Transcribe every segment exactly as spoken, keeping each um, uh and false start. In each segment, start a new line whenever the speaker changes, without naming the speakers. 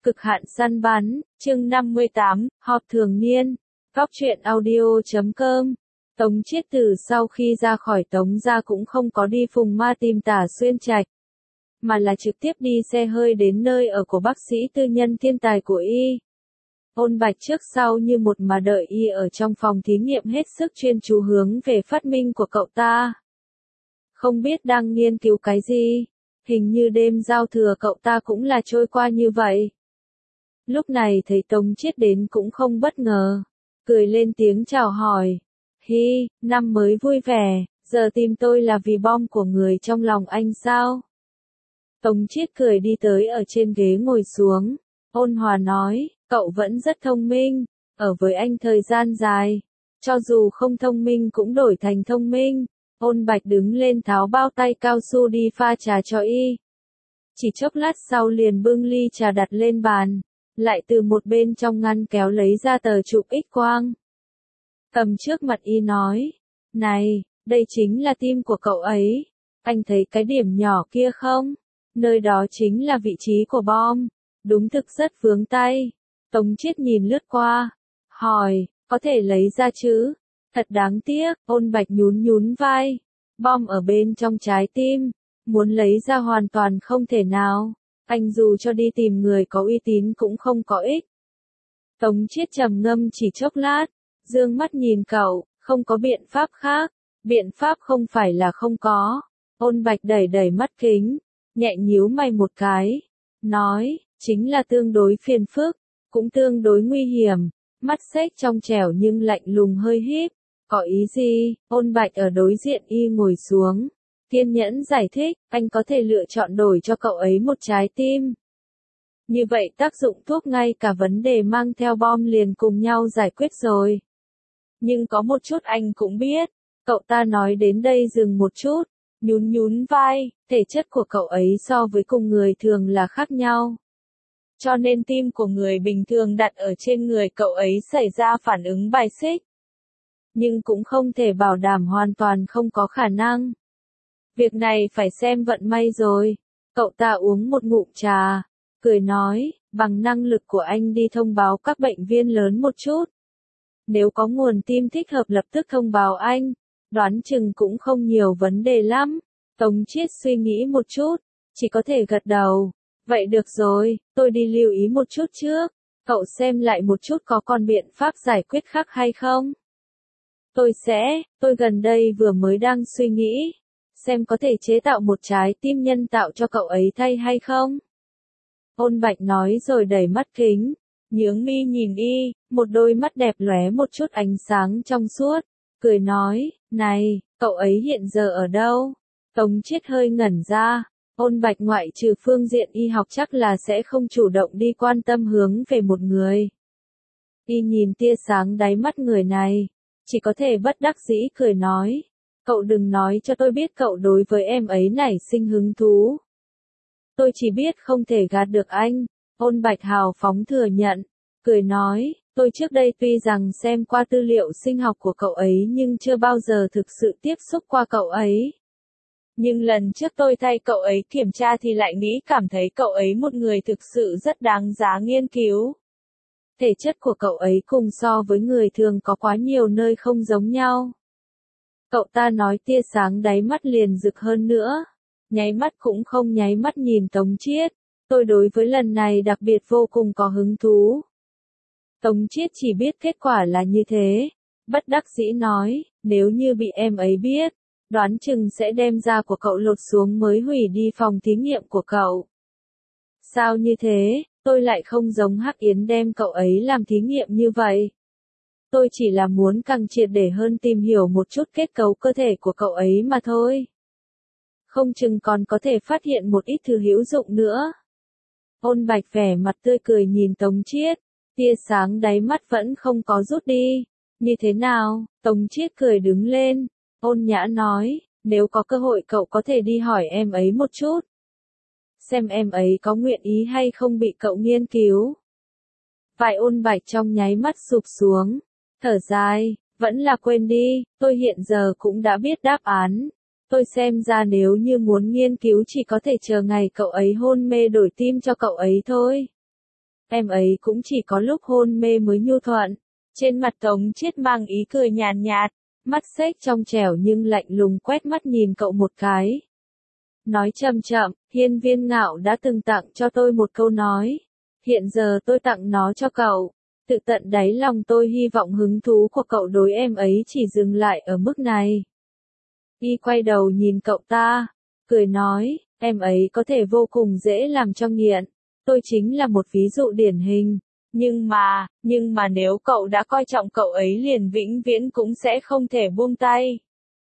Cực hạn săn bắn, chương năm mươi tám, họp thường niên, góc truyện audio chấm com. Tống Chiết từ sau khi ra khỏi Tống gia cũng không có đi Phùng Ma tìm Tả Xuyên Trạch, mà là trực tiếp đi xe hơi đến nơi ở của bác sĩ tư nhân thiên tài của y. Ôn Bạch trước sau như một mà đợi y ở trong phòng thí nghiệm hết sức chuyên chú hướng về phát minh của cậu ta. Không biết đang nghiên cứu cái gì, hình như đêm giao thừa cậu ta cũng là trôi qua như vậy. Lúc này thấy Tống Chiết đến cũng không bất ngờ, cười lên tiếng chào hỏi. Hi, năm mới vui vẻ, giờ tìm tôi là vì bom của người trong lòng anh sao? Tống Chiết cười đi tới ở trên ghế ngồi xuống, ôn hòa nói, cậu vẫn rất thông minh, ở với anh thời gian dài, cho dù không thông minh cũng đổi thành thông minh. Ôn Bạch đứng lên tháo bao tay cao su đi pha trà cho y. Chỉ chốc lát sau liền bưng ly trà đặt lên bàn, lại từ một bên trong ngăn kéo lấy ra tờ chụp X-quang. Cầm trước mặt y nói, này, đây chính là tim của cậu ấy, anh thấy cái điểm nhỏ kia không? Nơi đó chính là vị trí của bom, đúng thực rất vướng tay. Tống Chiết nhìn lướt qua, hỏi, có thể lấy ra chứ? Thật đáng tiếc, Ôn Bạch nhún nhún vai, bom ở bên trong trái tim, muốn lấy ra hoàn toàn không thể nào, anh dù cho đi tìm người có uy tín cũng không có ích. Tống Chiết trầm ngâm chỉ chốc lát, dương mắt nhìn cậu, không có biện pháp khác, biện pháp không phải là không có. Ôn Bạch đẩy đẩy mắt kính, nhẹ nhíu mày một cái, nói, chính là tương đối phiền phức, cũng tương đối nguy hiểm, mắt xếch trong trẻo nhưng lạnh lùng hơi híp. Có ý gì? Ôn Bạch ở đối diện y ngồi xuống, kiên nhẫn giải thích, anh có thể lựa chọn đổi cho cậu ấy một trái tim. Như vậy tác dụng thuốc ngay cả vấn đề mang theo bom liền cùng nhau giải quyết rồi. Nhưng có một chút anh cũng biết, cậu ta nói đến đây dừng một chút, nhún nhún vai, thể chất của cậu ấy so với cùng người thường là khác nhau. Cho nên tim của người bình thường đặt ở trên người cậu ấy xảy ra phản ứng bài xích. Nhưng cũng không thể bảo đảm hoàn toàn không có khả năng. Việc này phải xem vận may rồi. Cậu ta uống một ngụm trà, cười nói, bằng năng lực của anh đi thông báo các bệnh viên lớn một chút. Nếu có nguồn tim thích hợp lập tức thông báo anh, đoán chừng cũng không nhiều vấn đề lắm. Tống Chiết suy nghĩ một chút, chỉ có thể gật đầu. Vậy được rồi, tôi đi lưu ý một chút trước. Cậu xem lại một chút có còn biện pháp giải quyết khác hay không? Tôi sẽ, tôi gần đây vừa mới đang suy nghĩ, xem có thể chế tạo một trái tim nhân tạo cho cậu ấy thay hay không? Ôn Bạch nói rồi đẩy mắt kính, nhướng mi nhìn y, một đôi mắt đẹp lóe một chút ánh sáng trong suốt, cười nói, này, cậu ấy hiện giờ ở đâu? Tống Chiết hơi ngẩn ra, Ôn Bạch ngoại trừ phương diện y học chắc là sẽ không chủ động đi quan tâm hướng về một người. Y nhìn tia sáng đáy mắt người này, chỉ có thể bất đắc dĩ cười nói, cậu đừng nói cho tôi biết cậu đối với em ấy nảy sinh hứng thú. Tôi chỉ biết không thể gạt được anh. Ôn Bạch hào phóng thừa nhận, cười nói, tôi trước đây tuy rằng xem qua tư liệu sinh học của cậu ấy nhưng chưa bao giờ thực sự tiếp xúc qua cậu ấy. Nhưng lần trước tôi thay cậu ấy kiểm tra thì lại nghĩ cảm thấy cậu ấy một người thực sự rất đáng giá nghiên cứu. Thể chất của cậu ấy cùng so với người thường có quá nhiều nơi không giống nhau. Cậu ta nói tia sáng đáy mắt liền rực hơn nữa, nháy mắt cũng không nháy mắt nhìn Tống Chiết, tôi đối với lần này đặc biệt vô cùng có hứng thú. Tống Chiết chỉ biết kết quả là như thế, bất đắc dĩ nói, nếu như bị em ấy biết, đoán chừng sẽ đem da của cậu lột xuống mới hủy đi phòng thí nghiệm của cậu. Sao như thế? Tôi lại không giống Hắc Yến đem cậu ấy làm thí nghiệm như vậy. Tôi chỉ là muốn càng triệt để hơn tìm hiểu một chút kết cấu cơ thể của cậu ấy mà thôi. Không chừng còn có thể phát hiện một ít thứ hữu dụng nữa. Ôn Bạch vẻ mặt tươi cười nhìn Tống Chiết, tia sáng đáy mắt vẫn không có rút đi. Như thế nào? Tống Chiết cười đứng lên, ôn nhã nói, nếu có cơ hội cậu có thể đi hỏi em ấy một chút. Xem em ấy có nguyện ý hay không bị cậu nghiên cứu. Vài Ôn Bạch trong nháy mắt sụp xuống, thở dài, vẫn là quên đi, tôi hiện giờ cũng đã biết đáp án. Tôi xem ra nếu như muốn nghiên cứu chỉ có thể chờ ngày cậu ấy hôn mê đổi tim cho cậu ấy thôi. em ấy cũng chỉ có lúc hôn mê mới nhu thuận. Trên mặt Tống Chiết mang ý cười nhàn nhạt, mắt xếch trong trẻo nhưng lạnh lùng quét mắt nhìn cậu một cái. Nói chậm chậm, Hiên Viên Ngạo đã từng tặng cho tôi một câu nói. Hiện giờ tôi tặng nó cho cậu. Tự tận đáy lòng tôi hy vọng hứng thú của cậu đối em ấy chỉ dừng lại ở mức này. Y quay đầu nhìn cậu ta, cười nói, em ấy có thể vô cùng dễ làm cho nghiện. Tôi chính là một ví dụ điển hình. Nhưng mà, nhưng mà nếu cậu đã coi trọng cậu ấy liền vĩnh viễn cũng sẽ không thể buông tay.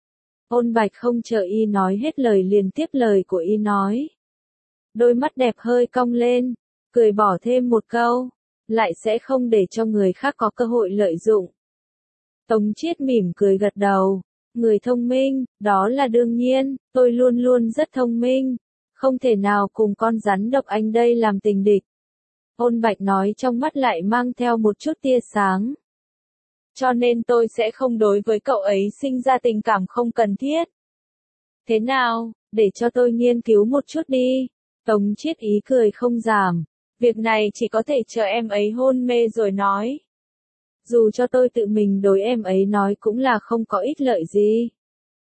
Ôn Bạch không chờ Y nói hết lời liền tiếp lời của Y nói. Đôi mắt đẹp hơi cong lên, cười bỏ thêm một câu, lại sẽ không để cho người khác có cơ hội lợi dụng. Tống Chiết mỉm cười gật đầu, người thông minh, đó là đương nhiên, tôi luôn luôn rất thông minh, không thể nào cùng con rắn độc anh đây làm tình địch. Ôn Bạch nói trong mắt lại mang theo một chút tia sáng. Cho nên tôi sẽ không đối với cậu ấy sinh ra tình cảm không cần thiết. Thế nào, để cho tôi nghiên cứu một chút đi. Tống Chiết ý cười không giảm. Việc này chỉ có thể chờ em ấy hôn mê rồi nói. Dù cho tôi tự mình đối em ấy nói cũng là không có ích lợi gì.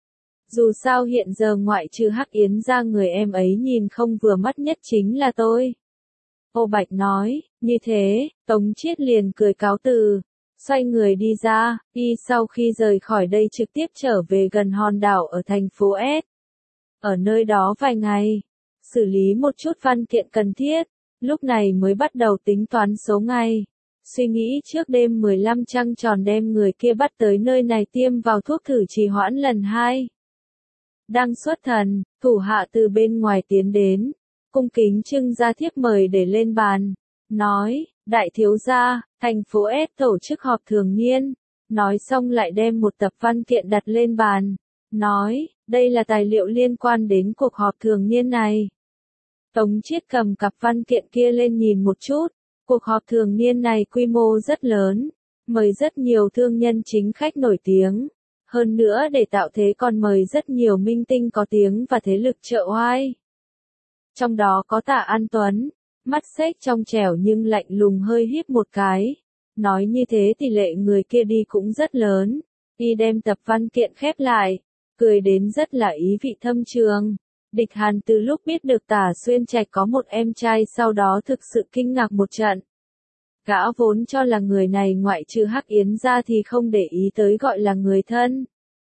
Dù sao hiện giờ ngoại trừ Hắc Yến ra người em ấy nhìn không vừa mắt nhất chính là tôi. Ô Bạch nói, như thế, Tống Chiết liền cười cáo từ, xoay người đi ra, y sau khi rời khỏi đây trực tiếp trở về gần hòn đảo ở thành phố S. Ở nơi đó vài ngày, xử lý một chút văn kiện cần thiết, lúc này mới bắt đầu tính toán số ngày. Suy nghĩ trước đêm mười lăm trăng tròn đem người kia bắt tới nơi này tiêm vào thuốc thử trì hoãn lần hai. Đang xuất thần, thủ hạ từ bên ngoài tiến đến, cung kính trưng ra thiếp mời để lên bàn, nói, đại thiếu gia, thành phố S tổ chức họp thường niên, nói xong lại đem một tập văn kiện đặt lên bàn, nói, đây là tài liệu liên quan đến cuộc họp thường niên này. Tống Chiết cầm cặp văn kiện kia lên nhìn một chút, cuộc họp thường niên này quy mô rất lớn, mời rất nhiều thương nhân chính khách nổi tiếng. Hơn nữa để tạo thế còn mời rất nhiều minh tinh có tiếng và thế lực trợ oai. Trong đó có Tạ An Tuấn, mắt xếch trong trẻo nhưng lạnh lùng hơi híp một cái. Nói như thế tỷ lệ người kia đi cũng rất lớn. Y đem tập văn kiện khép lại, cười đến rất là ý vị thâm trường. Địch Hàn từ lúc biết được Tả Xuyên Trạch có một em trai sau đó thực sự kinh ngạc một trận. Gã vốn cho là người này ngoại trừ Hắc Yến ra thì không để ý tới gọi là người thân.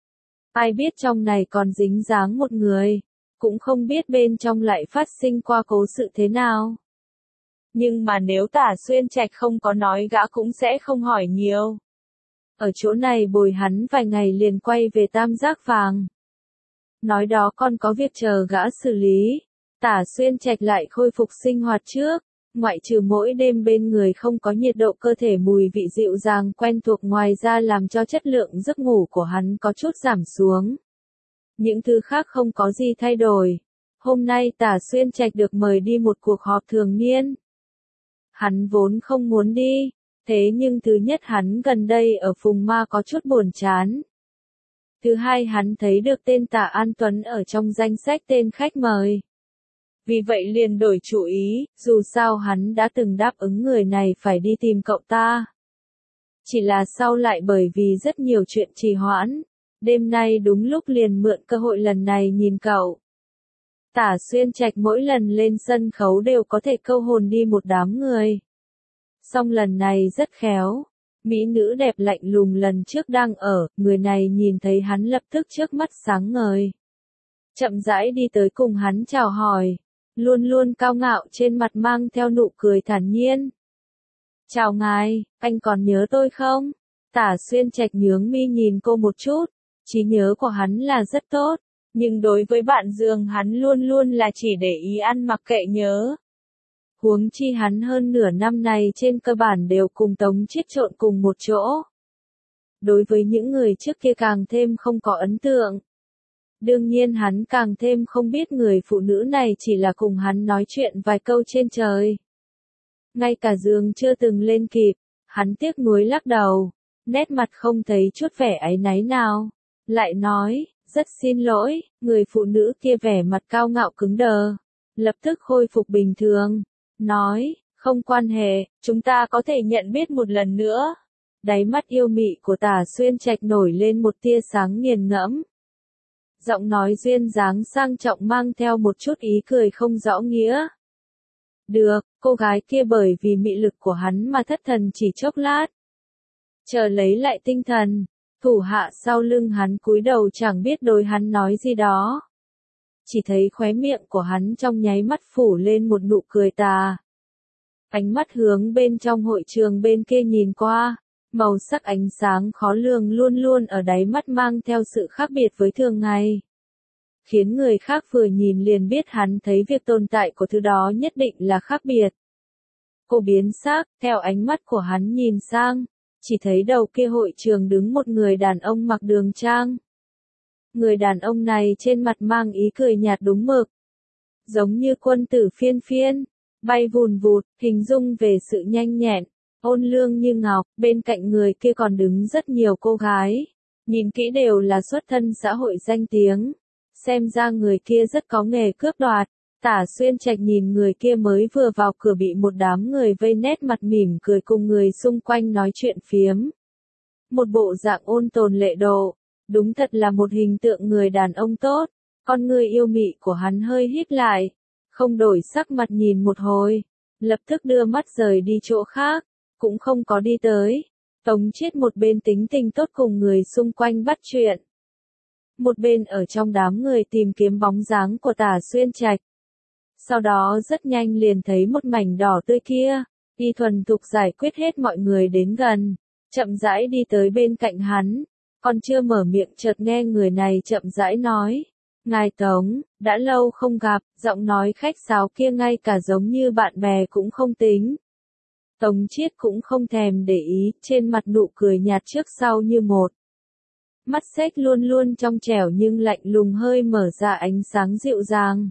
Ai biết trong này còn dính dáng một người, cũng không biết bên trong lại phát sinh qua cố sự thế nào. Nhưng mà nếu Tả Xuyên Trạch không có nói gã cũng sẽ không hỏi nhiều. Ở chỗ này bồi hắn vài ngày liền quay về Tam Giác Vàng. Nói đó còn có việc chờ gã xử lý. Tả Xuyên Trạch lại khôi phục sinh hoạt trước. Ngoại trừ mỗi đêm bên người không có nhiệt độ cơ thể mùi vị dịu dàng quen thuộc ngoài ra làm cho chất lượng giấc ngủ của hắn có chút giảm xuống. Những thứ khác không có gì thay đổi. Hôm nay Tả Xuyên Trạch được mời đi một cuộc họp thường niên. Hắn vốn không muốn đi, thế nhưng thứ nhất hắn gần đây ở Phùng Ma có chút buồn chán. Thứ hai hắn thấy được tên Tạ An Tuấn ở trong danh sách tên khách mời. Vì vậy liền đổi chủ ý, dù sao hắn đã từng đáp ứng người này phải đi tìm cậu ta. Chỉ là sau lại bởi vì rất nhiều chuyện trì hoãn, đêm nay đúng lúc liền mượn cơ hội lần này nhìn cậu. Tả Xuyên Trạch mỗi lần lên sân khấu đều có thể câu hồn đi một đám người. Song lần này rất khéo. Mỹ nữ đẹp lạnh lùng lần trước đang ở, người này nhìn thấy hắn lập tức trước mắt sáng ngời. Chậm rãi đi tới cùng hắn chào hỏi. Luôn luôn cao ngạo trên mặt mang theo nụ cười thản nhiên. Chào ngài, anh còn nhớ tôi không? Tả Xuyên Trạch nhướng mi nhìn cô một chút. Trí nhớ của hắn là rất tốt. Nhưng đối với bạn giường hắn luôn luôn là chỉ để ý ăn mặc kệ nhớ. Huống chi hắn hơn nửa năm này trên cơ bản đều cùng Tống Chiết trộn cùng một chỗ. Đối với những người trước kia càng thêm không có ấn tượng. Đương nhiên hắn càng thêm không biết người phụ nữ này chỉ là cùng hắn nói chuyện vài câu trên trời. Ngay cả giường chưa từng lên kịp, hắn tiếc nuối lắc đầu, nét mặt không thấy chút vẻ áy náy nào. Lại nói, rất xin lỗi, người phụ nữ kia vẻ mặt cao ngạo cứng đờ. Lập tức khôi phục bình thường. Nói, Không quan hệ, chúng ta có thể nhận biết một lần nữa. Đáy mắt yêu mị của Tả Xuyên Trạch nổi lên một tia sáng nghiền ngẫm. Giọng nói duyên dáng sang trọng mang theo một chút ý cười không rõ nghĩa. Được, cô gái kia bởi vì mị lực của hắn mà thất thần chỉ chốc lát. Chờ lấy lại tinh thần, thủ hạ sau lưng hắn cúi đầu chẳng biết đối hắn nói gì đó. Chỉ thấy khóe miệng của hắn trong nháy mắt phủ lên một nụ cười tà. Ánh mắt hướng bên trong hội trường bên kia nhìn qua, màu sắc ánh sáng khó lường luôn luôn ở đáy mắt mang theo sự khác biệt với thường ngày. Khiến người khác vừa nhìn liền biết hắn thấy việc tồn tại của thứ đó nhất định là khác biệt. Cô biến sắc, theo ánh mắt của hắn nhìn sang, chỉ thấy đầu kia hội trường đứng một người đàn ông mặc đường trang. Người đàn ông này trên mặt mang ý cười nhạt đúng mực. Giống như quân tử phiên phiên, bay vùn vụt, hình dung về sự nhanh nhẹn, ôn lương như ngọc, bên cạnh người kia còn đứng rất nhiều cô gái. Nhìn kỹ đều là xuất thân xã hội danh tiếng. Xem ra người kia rất có nghề cướp đoạt. Tả Xuyên Trạch nhìn người kia mới vừa vào cửa bị một đám người vây nét mặt mỉm cười cùng người xung quanh nói chuyện phiếm. Một bộ dạng ôn tồn lệ độ, đúng thật là một hình tượng người đàn ông tốt. Con người yêu mị của hắn hơi híp lại, không đổi sắc mặt nhìn một hồi, lập tức đưa mắt rời đi chỗ khác, cũng không có đi tới. Tống Chiết một bên tính tình tốt cùng người xung quanh bắt chuyện. Một bên ở trong đám người tìm kiếm bóng dáng của Tả Xuyên Trạch. Sau đó rất nhanh liền thấy một mảnh đỏ tươi kia, y thuần thục giải quyết hết mọi người đến gần, chậm rãi đi tới bên cạnh hắn, còn chưa mở miệng chợt nghe người này chậm rãi nói, ngài Tống, đã lâu không gặp, giọng nói khách sáo kia ngay cả giống như bạn bè cũng không tính. Tống Chiết cũng không thèm để ý, trên mặt nụ cười nhạt trước sau như một. Mắt xếch luôn luôn trong trẻo nhưng lạnh lùng hơi mở ra ánh sáng dịu dàng.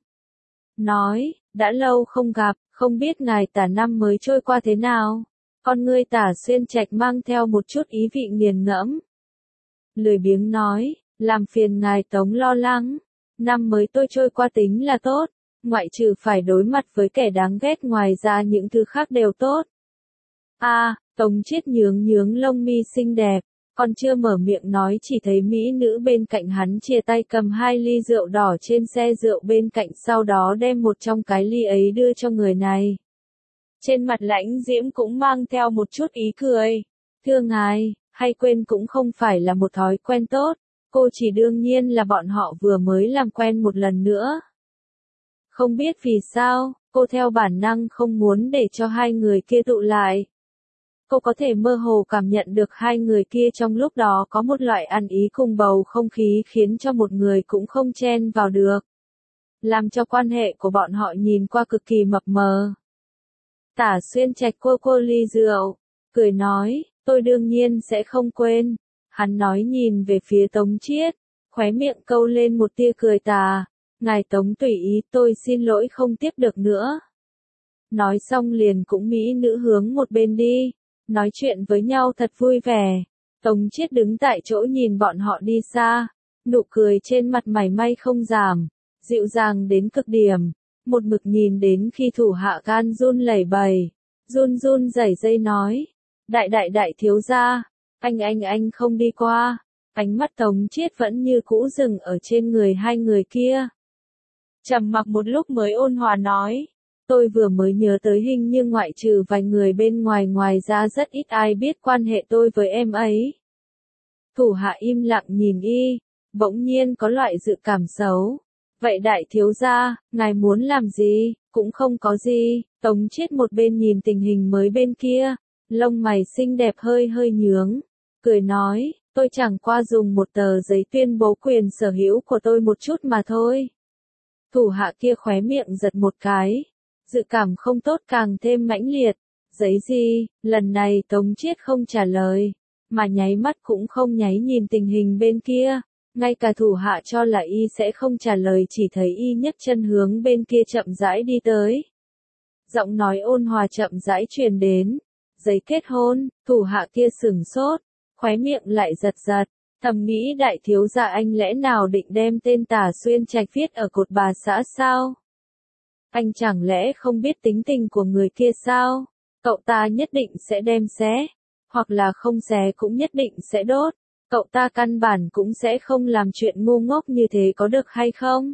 Nói, đã lâu không gặp, không biết ngài Tả năm mới trôi qua thế nào. Con ngươi Tả Xuyên Trạch mang theo một chút ý vị nghiền ngẫm. Lười biếng nói, làm phiền ngài Tống lo lắng. Năm mới tôi trôi qua tính là tốt, ngoại trừ phải đối mặt với kẻ đáng ghét ngoài ra những thứ khác đều tốt. A, à, Tống Chiết nhướng nhướng lông mi xinh đẹp. Còn chưa mở miệng nói chỉ thấy mỹ nữ bên cạnh hắn chia tay cầm hai ly rượu đỏ trên xe rượu bên cạnh sau đó đem một trong cái ly ấy đưa cho người này. Trên mặt Lãnh Diễm cũng mang theo một chút ý cười. Thưa ngài, hay quên cũng không phải là một thói quen tốt, cô chỉ đương nhiên là bọn họ vừa mới làm quen một lần nữa. Không biết vì sao, cô theo bản năng không muốn để cho hai người kia tụ lại. Cô có thể mơ hồ cảm nhận được hai người kia trong lúc đó có một loại ăn ý cùng bầu không khí khiến cho một người cũng không chen vào được. Làm cho quan hệ của bọn họ nhìn qua cực kỳ mập mờ. Tả Xuyên Trạch cô cô ly rượu, cười nói, tôi đương nhiên sẽ không quên. Hắn nói nhìn về phía Tống Chiết, khóe miệng câu lên một tia cười tà. Ngài Tống tùy ý, tôi xin lỗi không tiếp được nữa. Nói xong liền cũng mỹ nữ hướng một bên đi. Nói chuyện với nhau thật vui vẻ. Tống Chiết đứng tại chỗ nhìn bọn họ đi xa, nụ cười trên mặt mảy may không giảm, dịu dàng đến cực điểm, một mực nhìn đến khi thủ hạ gan run lẩy bẩy, run run rẩy rẩy nói, đại đại đại thiếu gia, anh anh anh không đi qua. Ánh mắt Tống Chiết vẫn như cũ dừng ở trên người hai người kia. Trầm mặc một lúc mới ôn hòa nói. Tôi vừa mới nhớ tới hình như ngoại trừ vài người bên ngoài ngoài ra rất ít ai biết quan hệ tôi với em ấy. Thủ hạ im lặng nhìn y, bỗng nhiên có loại dự cảm xấu. Vậy đại thiếu gia, ngài muốn làm gì, cũng không có gì. Tống Chiết một bên nhìn tình hình mới bên kia, lông mày xinh đẹp hơi hơi nhướng, cười nói, tôi chẳng qua dùng một tờ giấy tuyên bố quyền sở hữu của tôi một chút mà thôi. Thủ hạ kia khóe miệng giật một cái. Dự cảm không tốt càng thêm mãnh liệt. Giấy gì, lần này Tống Chiết không trả lời, mà nháy mắt cũng không nháy nhìn tình hình bên kia. Ngay cả thủ hạ cho là y sẽ không trả lời chỉ thấy y nhấc chân hướng bên kia chậm rãi đi tới. Giọng nói ôn hòa chậm rãi truyền đến. Giấy kết hôn, thủ hạ kia sửng sốt, khóe miệng lại giật giật. Thầm nghĩ đại thiếu gia anh lẽ nào định đem tên Tả Xuyên Trạch viết ở cột bà xã sao? Anh chẳng lẽ không biết tính tình của người kia sao? Cậu ta nhất định sẽ đem xé, hoặc là không xé cũng nhất định sẽ đốt. Cậu ta căn bản cũng sẽ không làm chuyện ngu ngốc như thế có được hay không?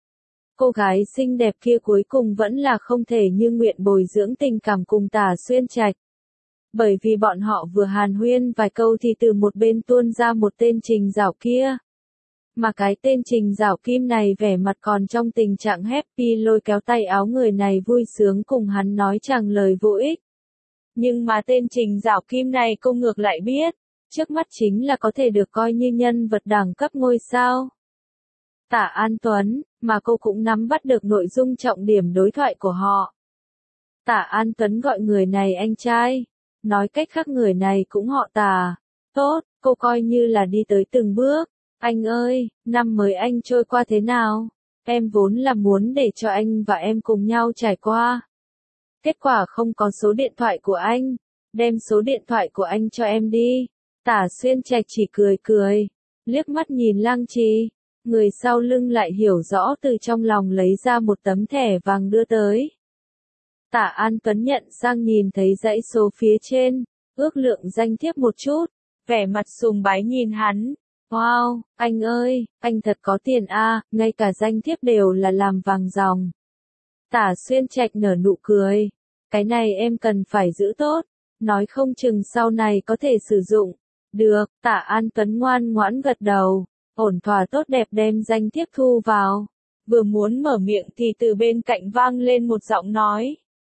Cô gái xinh đẹp kia cuối cùng vẫn là không thể như nguyện bồi dưỡng tình cảm cùng Tả Xuyên Trạch. Bởi vì bọn họ vừa hàn huyên vài câu thì từ một bên tuôn ra một tên Trình Giảo kia. Mà cái tên Trình Giảo Kim này vẻ mặt còn trong tình trạng happy lôi kéo tay áo người này vui sướng cùng hắn nói chẳng lời vô ích. Nhưng mà tên Trình Giảo Kim này cô ngược lại biết, trước mắt chính là có thể được coi như nhân vật đẳng cấp ngôi sao. Tả An Tuấn, mà cô cũng nắm bắt được nội dung trọng điểm đối thoại của họ. Tả An Tuấn gọi người này anh trai, nói cách khác người này cũng họ Tả. Tốt, cô coi như là đi tới từng bước. Anh ơi, năm mới anh trôi qua thế nào? Em vốn là muốn để cho anh và em cùng nhau trải qua. Kết quả không có số điện thoại của anh. Đem số điện thoại của anh cho em đi. Tả Xuyên Trạch chỉ cười cười, liếc mắt nhìn Lăng Trì. Người sau lưng lại hiểu rõ từ trong lòng lấy ra một tấm thẻ vàng đưa tới. Tả An Tuấn nhận sang nhìn thấy dãy số phía trên, ước lượng danh thiếp một chút, vẻ mặt sùng bái nhìn hắn. Wow, anh ơi, anh thật có tiền a, ngay cả danh thiếp đều là làm vàng ròng. Tả Xuyên Trạch nở nụ cười, cái này em cần phải giữ tốt, nói không chừng sau này có thể sử dụng. Được, Tả An Tuấn ngoan ngoãn gật đầu, ổn thỏa tốt đẹp đem danh thiếp thu vào. Vừa muốn mở miệng thì từ bên cạnh vang lên một giọng nói.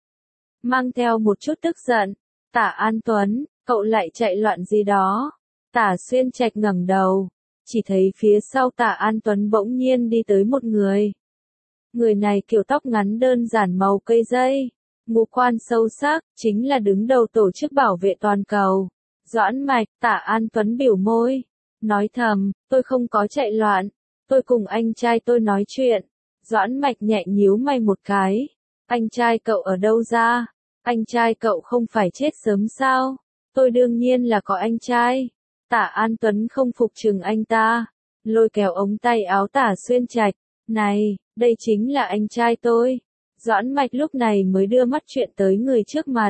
Mang theo một chút tức giận, Tả An Tuấn, cậu lại chạy loạn gì đó. Tả Xuyên Trạch ngẩng đầu, chỉ thấy phía sau Tả An Tuấn bỗng nhiên đi tới một người. Người này kiểu tóc ngắn đơn giản màu cây dây, ngũ quan sâu sắc, chính là đứng đầu tổ chức bảo vệ toàn cầu. Doãn Mạch. Tả An Tuấn biểu môi, nói thầm, tôi không có chạy loạn, tôi cùng anh trai tôi nói chuyện. Doãn Mạch nhẹ nhíu mày một cái, anh trai cậu ở đâu ra? Anh trai cậu không phải chết sớm sao? Tôi đương nhiên là có anh trai. Tả An Tuấn không phục chừng anh ta, lôi kéo ống tay áo Tả Xuyên Trạch, này, đây chính là anh trai tôi. Doãn Mạch lúc này mới đưa mắt chuyện tới người trước mặt.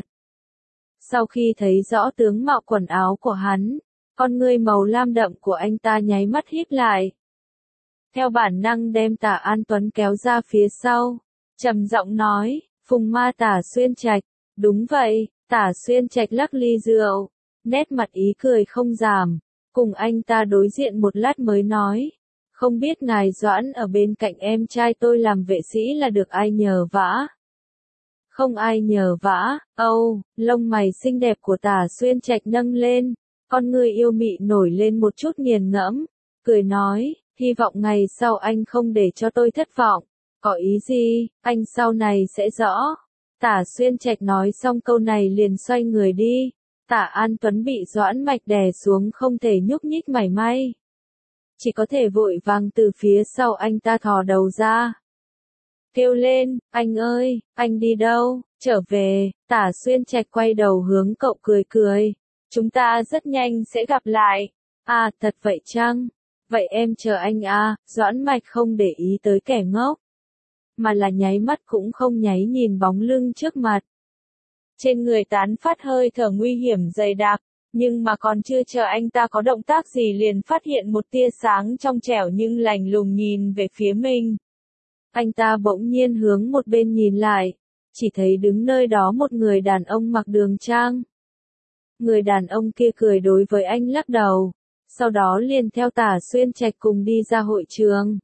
Sau khi thấy rõ tướng mạo quần áo của hắn, con ngươi màu lam đậm của anh ta nháy mắt híp lại. Theo bản năng đem Tả An Tuấn kéo ra phía sau, trầm giọng nói, Phùng Ma Tả Xuyên Trạch, đúng vậy. Tả Xuyên Trạch lắc ly rượu, nét mặt ý cười không giảm, cùng anh ta đối diện một lát mới nói, không biết ngài Doãn ở bên cạnh em trai tôi làm vệ sĩ là được ai nhờ vả? Không ai nhờ vả. Âu, lông mày xinh đẹp của Tả Xuyên Trạch nâng lên, con người yêu mị nổi lên một chút nghiền ngẫm, cười nói, hy vọng ngày sau anh không để cho tôi thất vọng. Có ý gì, anh sau này sẽ rõ. Tả Xuyên Trạch nói xong câu này liền xoay người đi. Tả An Tuấn bị Doãn Mạch đè xuống không thể nhúc nhích mảy may. Chỉ có thể vội vàng từ phía sau anh ta thò đầu ra. Kêu lên, anh ơi, anh đi đâu? Trở về. Tả Xuyên Trạch quay đầu hướng cậu cười cười. Chúng ta rất nhanh sẽ gặp lại. À, thật vậy chăng? Vậy em chờ anh à. Doãn Mạch không để ý tới kẻ ngốc, mà là nháy mắt cũng không nháy nhìn bóng lưng trước mặt. Trên người tán phát hơi thở nguy hiểm dày đặc, nhưng mà còn chưa chờ anh ta có động tác gì liền phát hiện một tia sáng trong trẻo nhưng lạnh lùng nhìn về phía mình. Anh ta bỗng nhiên hướng một bên nhìn lại, chỉ thấy đứng nơi đó một người đàn ông mặc đường trang. Người đàn ông kia cười đối với anh lắc đầu, sau đó liền theo Tả Xuyên Trạch cùng đi ra hội trường.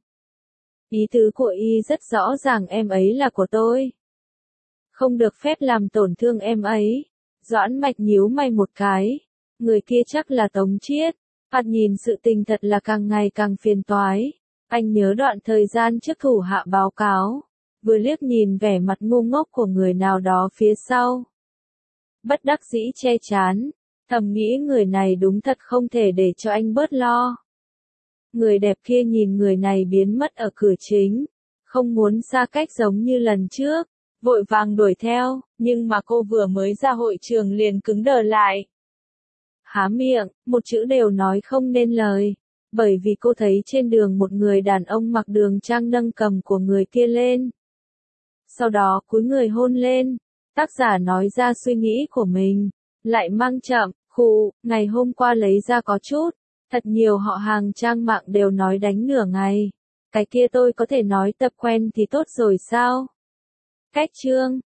Ý tứ của y rất rõ ràng, em ấy là của tôi. Không được phép làm tổn thương em ấy. Doãn Mạch nhíu mày một cái. Người kia chắc là Tống Chiết. Phạt nhìn sự tình thật là càng ngày càng phiền toái. Anh nhớ đoạn thời gian trước thủ hạ báo cáo. Vừa liếc nhìn vẻ mặt ngu ngốc của người nào đó phía sau. Bất đắc dĩ che chán. Thầm nghĩ người này đúng thật không thể để cho anh bớt lo. Người đẹp kia nhìn người này biến mất ở cửa chính, không muốn xa cách giống như lần trước, vội vàng đuổi theo, nhưng mà cô vừa mới ra hội trường liền cứng đờ lại. Há miệng, một chữ đều nói không nên lời, bởi vì cô thấy trên đường một người đàn ông mặc đường trang nâng cầm của người kia lên. sau đó cúi người hôn lên. Tác giả nói ra suy nghĩ của mình, lại mang chậm, khụ, ngày hôm qua lấy ra có chút, thật nhiều họ hàng trang mạng đều nói đánh nửa ngày. Cái kia tôi có thể nói tập quen thì tốt rồi sao? Cách chương